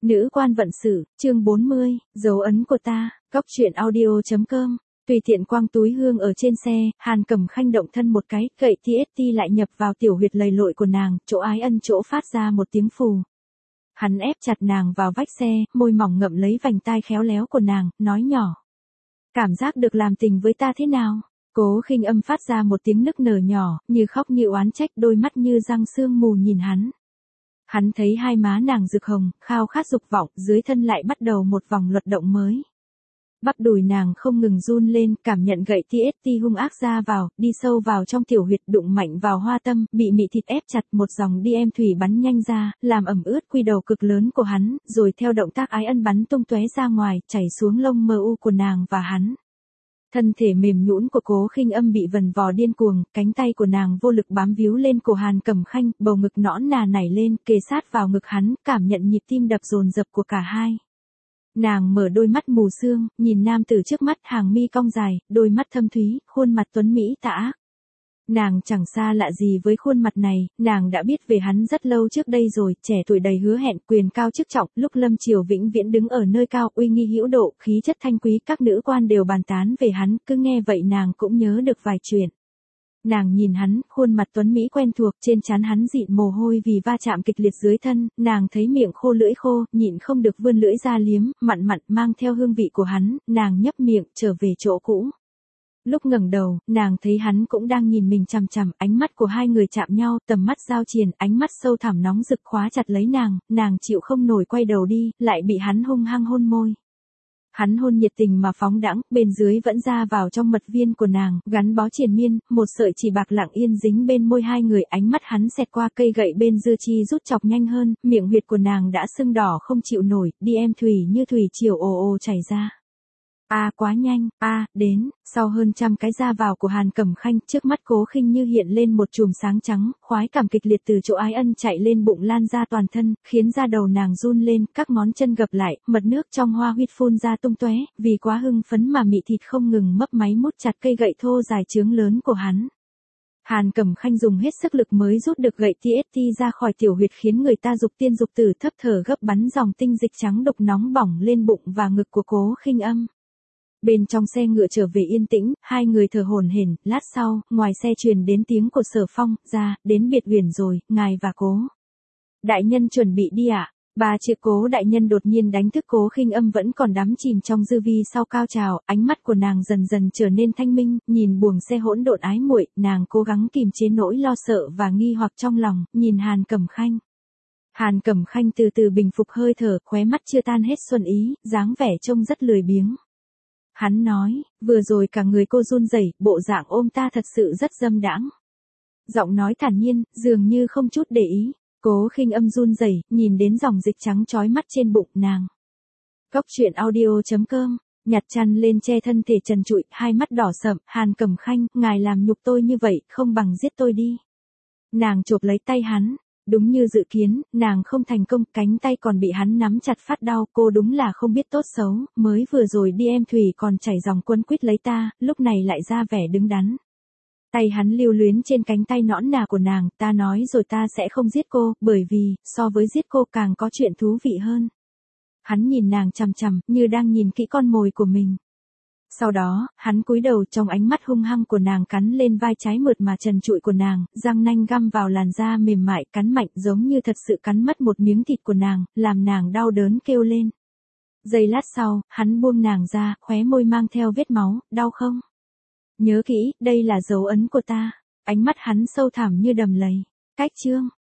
Nữ quan vận sự, chương 40, dấu ấn của ta, góc truyện audio.com. Tùy tiện quăng túi hương ở trên xe, Hàn Cẩm Khanh động thân một cái, gậy TST lại nhập vào tiểu huyệt lầy lội của nàng, chỗ ái ân chỗ phát ra một tiếng phù. Hắn ép chặt nàng vào vách xe, môi mỏng ngậm lấy vành tai khéo léo của nàng, nói nhỏ. Cảm giác được làm tình với ta thế nào? Cố Khinh Âm phát ra một tiếng nức nở nhỏ, như khóc như oán trách, đôi mắt như răng sương mù nhìn hắn. Hắn thấy hai má nàng rực hồng, khao khát dục vọng, dưới thân lại bắt đầu một vòng luật động mới. Bắp đùi nàng không ngừng run lên, cảm nhận gậy TST hung ác ra vào, đi sâu vào trong tiểu huyệt, đụng mạnh vào hoa tâm, bị mị thịt ép chặt, một dòng DM thủy bắn nhanh ra, làm ẩm ướt quy đầu cực lớn của hắn, rồi theo động tác ái ân bắn tung tóe ra ngoài, chảy xuống lông mờ u của nàng và hắn. Thân thể mềm nhũn của Cố Khinh Âm bị vần vò điên cuồng, cánh tay của nàng vô lực bám víu lên cổ Hàn Cẩm Khanh, bầu ngực nõn nà nảy lên, kề sát vào ngực hắn, cảm nhận nhịp tim đập dồn dập của cả hai. Nàng mở đôi mắt mù sương, nhìn nam tử trước mắt, hàng mi cong dài, đôi mắt thâm thúy, khuôn mặt tuấn mỹ tà ác. Nàng chẳng xa lạ gì với khuôn mặt này, nàng đã biết về hắn rất lâu trước đây rồi, trẻ tuổi đầy hứa hẹn, quyền cao chức trọng, lúc Lâm Triều vĩnh viễn đứng ở nơi cao, uy nghi hữu độ, khí chất thanh quý, các nữ quan đều bàn tán về hắn, cứ nghe vậy nàng cũng nhớ được vài chuyện. Nàng nhìn hắn, khuôn mặt tuấn mỹ quen thuộc, trên trán hắn dịn mồ hôi vì va chạm kịch liệt dưới thân, nàng thấy miệng khô lưỡi khô, nhịn không được vươn lưỡi ra liếm, mặn mặn mang theo hương vị của hắn, nàng nhấp miệng, trở về chỗ cũ. Lúc ngẩng đầu, nàng thấy hắn cũng đang nhìn mình chằm chằm, ánh mắt của hai người chạm nhau, tầm mắt giao triền, ánh mắt sâu thẳm nóng rực khóa chặt lấy nàng chịu không nổi quay đầu đi, lại bị hắn hung hăng hôn môi. Hắn hôn nhiệt tình mà phóng đãng, bên dưới vẫn ra vào trong mật viên của nàng, gắn bó triền miên, một sợi chỉ bạc lặng yên dính bên môi hai người, ánh mắt hắn xẹt qua cây gậy bên dư chi rút chọc nhanh hơn, miệng huyệt của nàng đã sưng đỏ không chịu nổi, DM thủy như thủy triều ồ ồ chảy ra. Quá nhanh, đến, sau hơn trăm cái ra vào của Hàn Cẩm Khanh, trước mắt Cố Khinh như hiện lên một chùm sáng trắng, khoái cảm kịch liệt từ chỗ ái ân chạy lên bụng lan ra toàn thân, khiến da đầu nàng run lên, các ngón chân gập lại, mật nước trong hoa huyết phun ra tung tóe, vì quá hưng phấn mà mị thịt không ngừng mấp máy mút chặt cây gậy thô dài chướng lớn của hắn. Hàn Cẩm Khanh dùng hết sức lực mới rút được gậy TST ra khỏi tiểu huyệt, khiến người ta dục tiên dục tử thấp thở gấp, bắn dòng tinh dịch trắng đục nóng bỏng lên bụng và ngực của Cố Khinh Âm. Bên trong xe ngựa trở về yên tĩnh, hai người thở hổn hển, lát sau, ngoài xe truyền đến tiếng của Sở Phong, ra, đến biệt uyển rồi, ngài và Cố đại nhân chuẩn bị đi ạ. Ba chữ Cố đại nhân đột nhiên đánh thức Cố Khinh Âm vẫn còn đắm chìm trong dư vi sau cao trào, ánh mắt của nàng dần dần trở nên thanh minh, nhìn buồng xe hỗn độn ái muội, nàng cố gắng kìm chế nỗi lo sợ và nghi hoặc trong lòng, nhìn Hàn Cẩm Khanh. Hàn Cẩm Khanh từ từ bình phục hơi thở, khóe mắt chưa tan hết xuân ý, dáng vẻ trông rất lười biếng. Hắn nói, vừa rồi cả người cô run rẩy, bộ dạng ôm ta thật sự rất dâm đãng. Giọng nói thản nhiên, dường như không chút để ý. Cố Khinh Âm run rẩy, nhìn đến dòng dịch trắng chói mắt trên bụng nàng. Góc truyện audio.com, nhặt chăn lên che thân thể trần trụi, hai mắt đỏ sậm, Hàn Cẩm Khanh, ngài làm nhục tôi như vậy, không bằng giết tôi đi. Nàng chộp lấy tay hắn. Đúng như dự kiến, nàng không thành công, cánh tay còn bị hắn nắm chặt phát đau, cô đúng là không biết tốt xấu, mới vừa rồi DM thủy còn chảy dòng quấn quýt lấy ta, lúc này lại ra vẻ đứng đắn. Tay hắn lưu luyến trên cánh tay nõn nà của nàng, ta nói rồi ta sẽ không giết cô, bởi vì, so với giết cô càng có chuyện thú vị hơn. Hắn nhìn nàng chằm chằm, như đang nhìn kỹ con mồi của mình. Sau đó, hắn cúi đầu, trong ánh mắt hung hăng của nàng cắn lên vai trái mượt mà trần trụi của nàng, răng nanh găm vào làn da mềm mại, cắn mạnh giống như thật sự cắn mất một miếng thịt của nàng, làm nàng đau đớn kêu lên. Giây lát sau, hắn buông nàng ra, khóe môi mang theo vết máu, đau không? Nhớ kỹ, đây là dấu ấn của ta. Ánh mắt hắn sâu thẳm như đầm lầy. Cách chương.